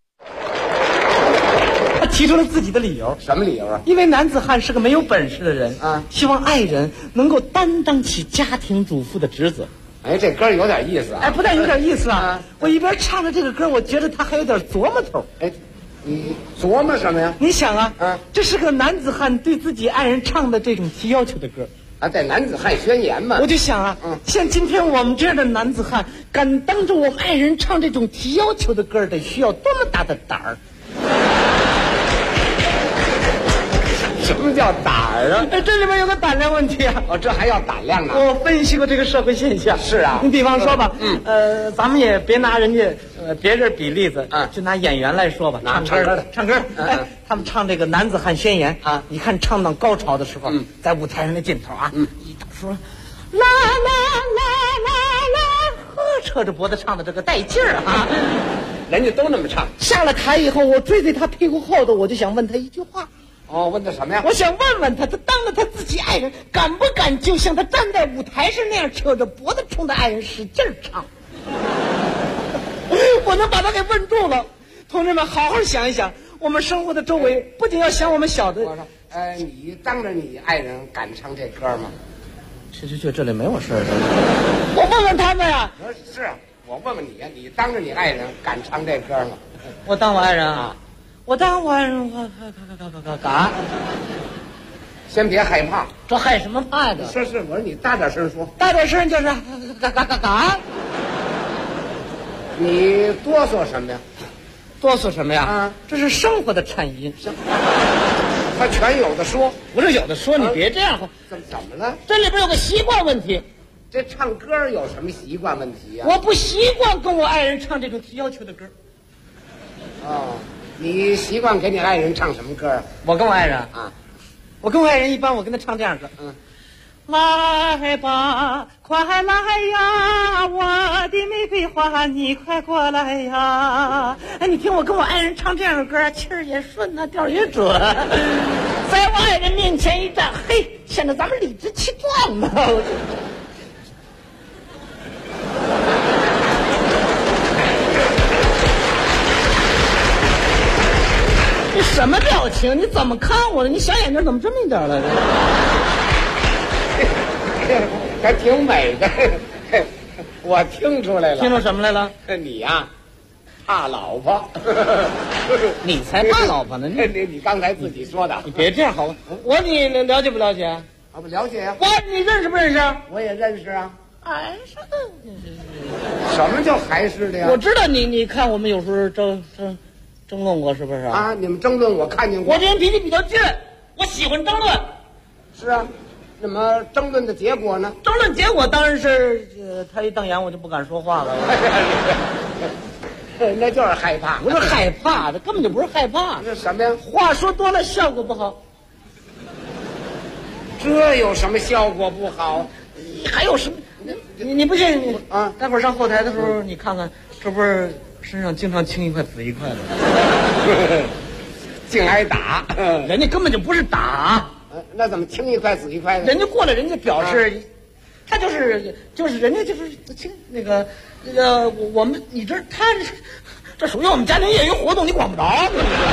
他提出了自己的理由。 什么理由啊？ 因为男子汉是个没有本事的人啊，希望爱人能够担当起家庭主妇的职责。 哎，这歌有点意思啊！ 哎，不但有点意思啊，我一边唱着这个歌，我觉得他还有点琢磨头。 哎，你琢磨什么呀？ 你想啊，这是个男子汉对自己爱人唱的这种提要求的歌啊，在男子汉宣言嘛。 我就想啊，像今天我们这样的男子汉，敢当着我们爱人唱这种提要求的歌，得需要多么大的胆儿！ 什么叫胆儿啊？ 这里面有个胆量问题啊！ 哦，这还要胆量呢。 我分析过这个社会现象。 是啊， 你比方说吧，咱们也别拿人家别人比例子，就拿演员来说吧，唱歌，哎，他们唱这个《男子汉宣言》啊，你看唱到高潮的时候，在舞台上的尽头啊，一到说啦啦啦啦啦，呵，扯着脖子唱的这个带劲儿啊， 人家都那么唱。 下了台以后，我追在他屁股后头，我就想问他一句话。 哦，问他什么呀？ 我想问问他，他当着他自己爱人，敢不敢就像他站在舞台上那样，扯着脖子冲着爱人使劲唱？我能把他给问住了。同志们，好好想一想，我们生活的周围不仅要想我们小的。 我说，你当着你爱人敢唱这歌吗？ 这里没有事儿。我问问他们呀。 是啊，我问问你呀，你当着你爱人敢唱这歌吗？ 我当我爱人啊。我当我爱人，我敢。 先别害怕， 这害什么怕的？ 是，我说你大点声说。 大点声就是敢。 你哆嗦什么呀？ 哆嗦什么呀？这是生活的颤音。 他全有的说， 不是有的说，你别这样。 怎么了？ 这里边有个习惯问题。 这唱歌有什么习惯问题呀？ 我不习惯跟我爱人唱这种提要求的歌。 哦。你习惯给你爱人唱什么歌啊？ 我跟我爱人啊，我跟我爱人一般我跟他唱这样歌，来吧，快来呀，我的玫瑰花，你快过来呀！哎，你听我跟我爱人唱这样的歌，气儿也顺啊，调也准，在我爱人面前一站，嘿，显得咱们理直气壮呢。你什么表情？你怎么看我的？你小眼睛怎么这么一点了？ 还挺美的，我听出来了。 听出什么来了？ 你呀，怕老婆。 你才怕老婆呢！ 你刚才自己说的。 你别这样好吗？我你了解不了解？ 啊，不了解呀。 你认识不认识？ 我也认识啊。 还是什么叫还是的呀？ 我知道你看我们有时候争论过是不是啊？你们争论我看见过。 我这人脾气比较倔，我喜欢争论。 是啊，那么争论的结果呢？ 争论结果当然是他一瞪眼我就不敢说话了。 那就是害怕。 不是害怕，这根本就不是害怕。 这什么呀？ 话说多了效果不好。 这有什么效果不好？ 还有什么？你不信你啊？待会儿上后台的时候你看看，是不是身上经常青一块紫一块的？ 净挨打， 人家根本就不是打。 那怎么青一块紫一块的？ 人家过来，人家表示，他就是人家就是青那个我们你这属于我们家庭业余活动，你管不着。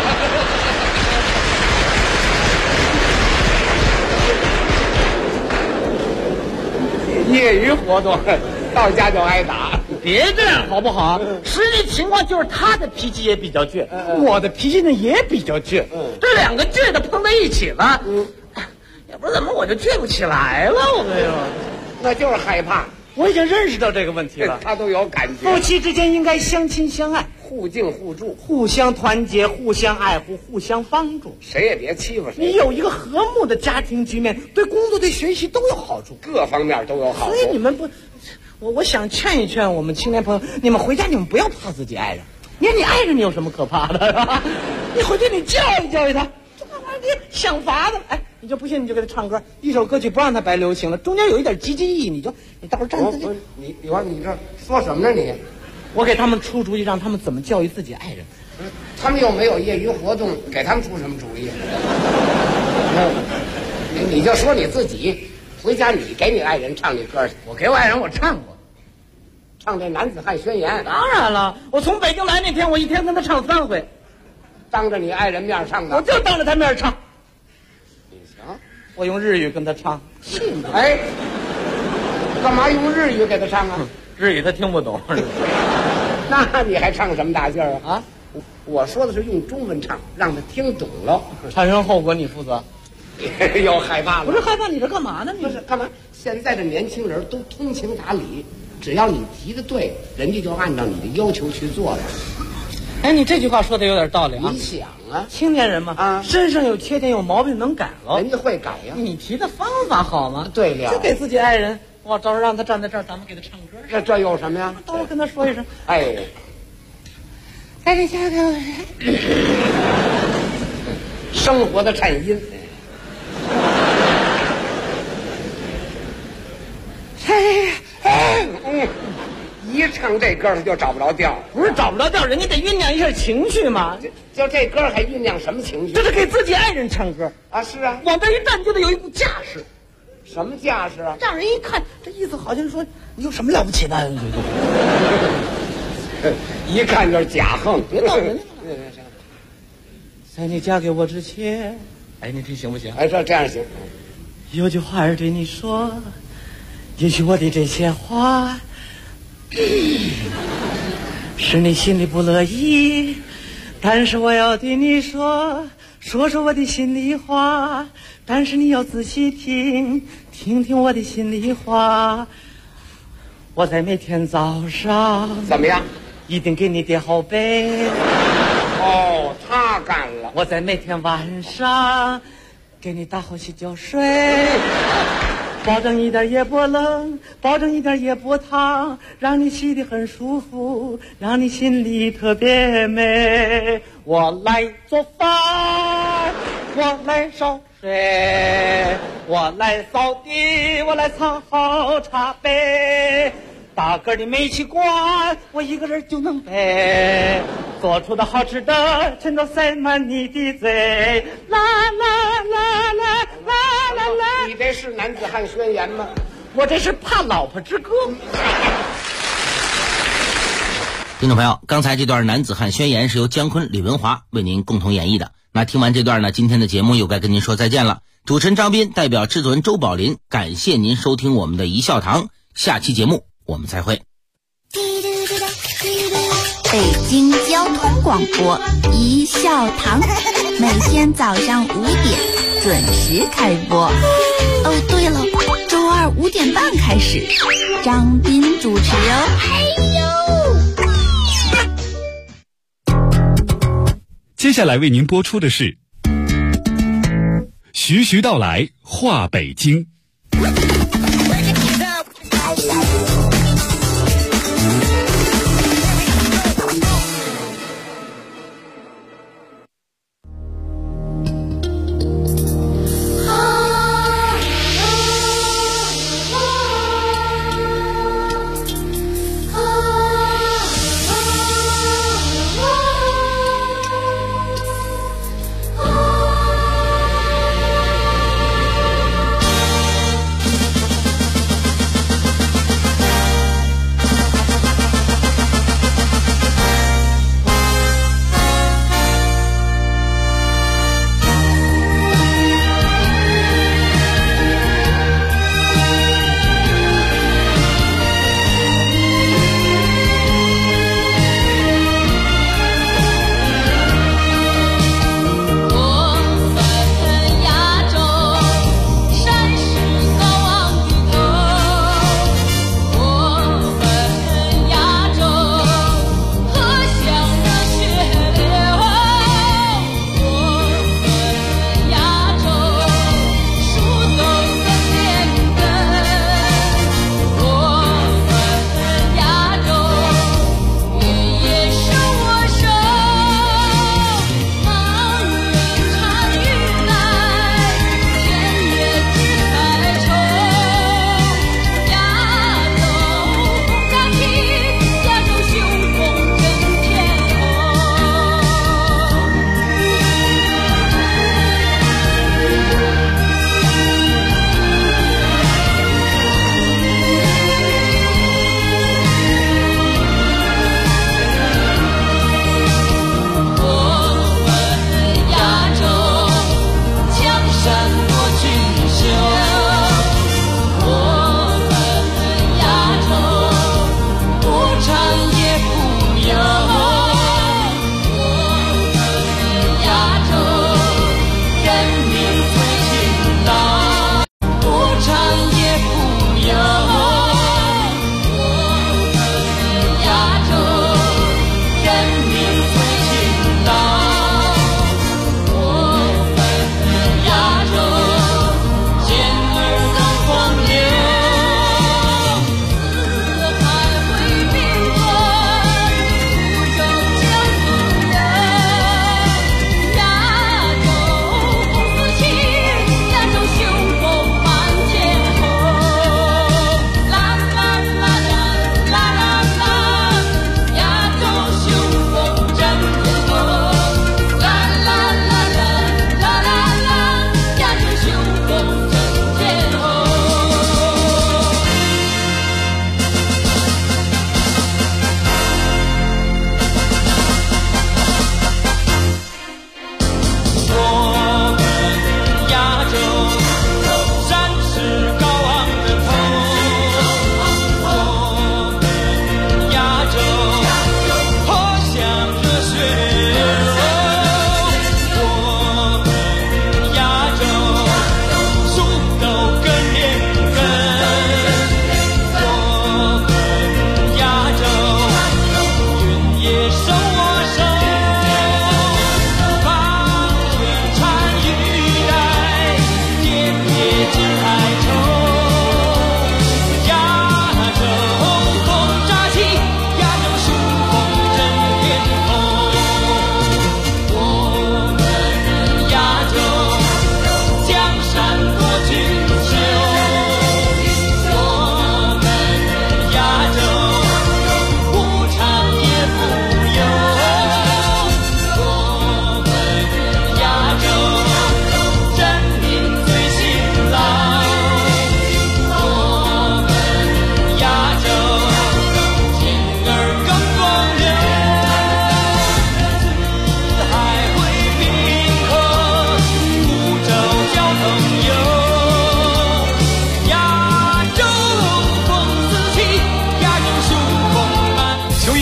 业余活动，到家就挨打。 别这样好不好？实际情况就是他的脾气也比较倔，我的脾气呢也比较倔，这两个倔的碰在一起了，也不知道怎么我就倔不起来了。我跟你说， 那就是害怕。 我已经认识到这个问题了。 他都有感觉。 夫妻之间应该相亲相爱， 互敬互助， 互相团结，互相爱护，互相帮助， 谁也别欺负谁。 你有一个和睦的家庭局面，对工作对学习都有好处， 各方面都有好处。 所以你们不，我想劝一劝我们青年朋友，你们回家你们不要怕自己爱人。你爱人你有什么可怕的？是吧？你回去你教育教育他，这玩意儿你想法子。哎，你就不信你就给他唱歌，一首歌曲不让他白流行了，中间有一点积极意义，你到时候站在这。 你这说什么呢你？ 我给他们出主意，让他们怎么教育自己爱人。 他们又没有业余活动，给他们出什么主意？你就说你自己，回家你给你爱人唱这歌去。 我给我爱人我唱过， 唱这《男子汉宣言》。 当然了，我从北京来那天，我一天跟他唱3回， 当着你爱人面唱的。 我就当着他面唱。 你行， 我用日语跟他唱。 哎，干嘛用日语给他唱啊？ 日语他听不懂。 那你还唱什么大劲儿啊？我说的是用中文唱，让他听懂了， 产生后果你负责。 又害怕了？ 不是害怕，你这干嘛呢？你不是干嘛？现在的年轻人都通情达理，只要你提的对，人家就按照你的要求去做了。 哎，你这句话说的有点道理啊！ 你想啊， 青年人嘛，啊，身上有缺点有毛病能改了， 人家会改呀。 你提的方法好吗？ 对了， 就给自己爱人，我到时候让他站在这儿，咱们给他唱歌。 这有什么呀？ 到时候跟他说一声， 哎， 在这家给我生活的颤音。一唱这歌就找不着调， 不是找不着调，人家得酝酿一下情绪嘛。 就这歌还酝酿什么情绪？ 这是给自己爱人唱歌啊！是啊， 往这一站就得有一股架势。 什么架势啊？ 让人一看，这意思好像说你有什么了不起的？ 一看就是假横。 别闹人家了。在你嫁给我之前，哎，你听行不行？ 哎，这样行。 有句话儿对你说，也许我的这些话是你心里不乐意，但是我要对你说，说说我的心里话，但是你要仔细听，听听我的心里话。我在每天早上怎么样？ 一定给你叠好被。 哦，他干了。 我在每天晚上给你打好洗脚水，保证一点也不冷，保证一点也不烫，让你洗得很舒服，让你心里特别美。我来做饭，我来烧水，我来扫地，我来擦好茶杯。大个的煤气罐我一个人就能背，做出的好吃的全都塞满你的嘴。啦啦啦啦啦啦啦！ 你这是男子汉宣言吗？ 我这是怕老婆之歌。 听众朋友，刚才这段男子汉宣言是由姜昆、李文华为您共同演绎的。那听完这段呢，今天的节目又该跟您说再见了。主持人张斌代表制作人周宝林，感谢您收听我们的一笑堂，下期节目我们再会。 北京交通广播一笑堂，每天早上5点准时开播。哦，对了，周二5点半开始，张斌主持哦。 接下来为您播出的是徐徐道来话北京。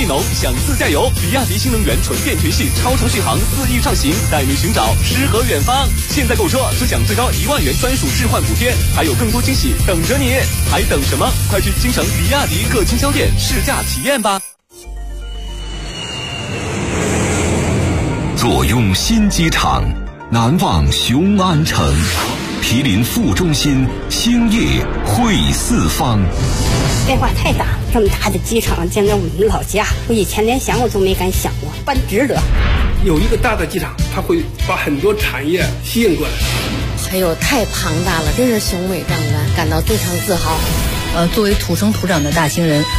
益农享自驾游，比亚迪新能源纯电全系超长续航4亿上行，带你寻找诗和远方。现在购车尊享最高1万元专属置换补贴，还有更多惊喜等着你，还等什么？快去京城比亚迪各经销店试驾体验吧。 坐拥新机场，难忘雄安城，毗邻副中心，兴业汇四方。 变化太大，这么大的机场建在我们老家，我以前连想我都没敢想过，办值得。 有一个大的机场，它会把很多产业吸引过来。 哎呦，太庞大了，真是雄伟壮观，感到非常自豪。 作为土生土长的大兴人，